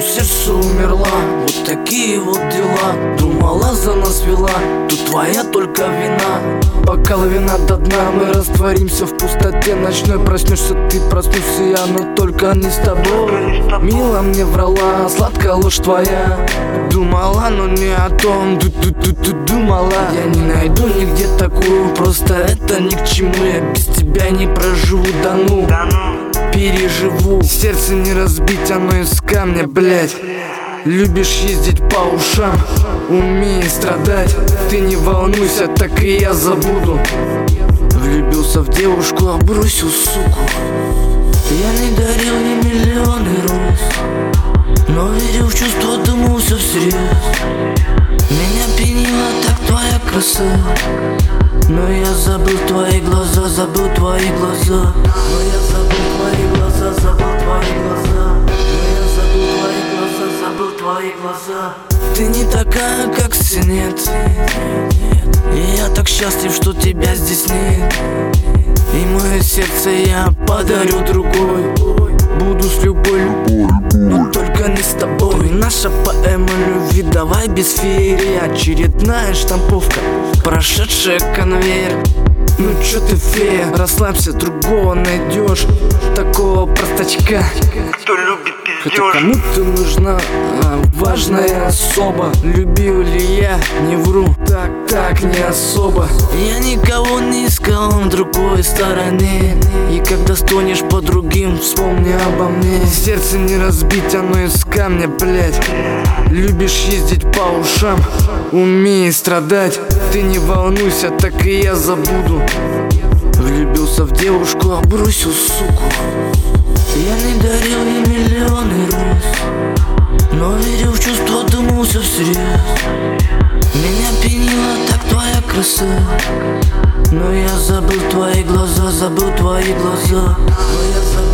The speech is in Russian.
сердце умерла. Вот такие вот дела. Думала, за нас вела, тут твоя только вина. Бокал вина до дна, мы растворимся в пустоте ночной. Проснешься ты, проснусь я, но только не с тобой. Мила мне врала, сладкая ложь твоя. Думала, но не о том, думала. Я не найду нигде такую, просто это ни к чему. Я без тебя не проживу, да ну, переживу. Сердце не разбить, оно из камня, блять. Любишь ездить по ушам, умей страдать. Ты не волнуйся, так и я забуду. Влюбился в девушку, а бросил суку. Я не дарил ей миллионы роз, но верил в чувства, думал все всерьез. Меня пьянила так твоя краса, но я забыл твои глаза, забыл твои глаза. Но я забыл твои глаза, забыл твои глаза. Но я забыл твои глаза, забыл твои глаза. Ты не такая, как все, нет. И я так счастлив, что тебя здесь нет. И мое сердце я подарю другой. Буду с любой, но только не с тобой. Наша поэма любви, давай без феерии. Очередная штамповка, прошедшая конвейер. Ну чё ты, фея, расслабься, другого найдешь. Такого простачка, кто любит хотя пиздёж. кому ты нужна, важная особа. Любил ли я, не вру, так не особо. Я никого не искал на другой стороне. И когда стонешь по другим, вспомни обо мне. Сердце не разбить, оно из камня, блять. Любишь ездить по ушам, умей страдать. Ты не волнуйся, так и я забуду. Влюбился в девушку, а бросил суку. Я не дарил ей миллионы роз, но верил в чувства, думал все всерьез. Меня пьянила так твоя краса, но я забыл твои глаза, забыл твои глаза. Но я забыл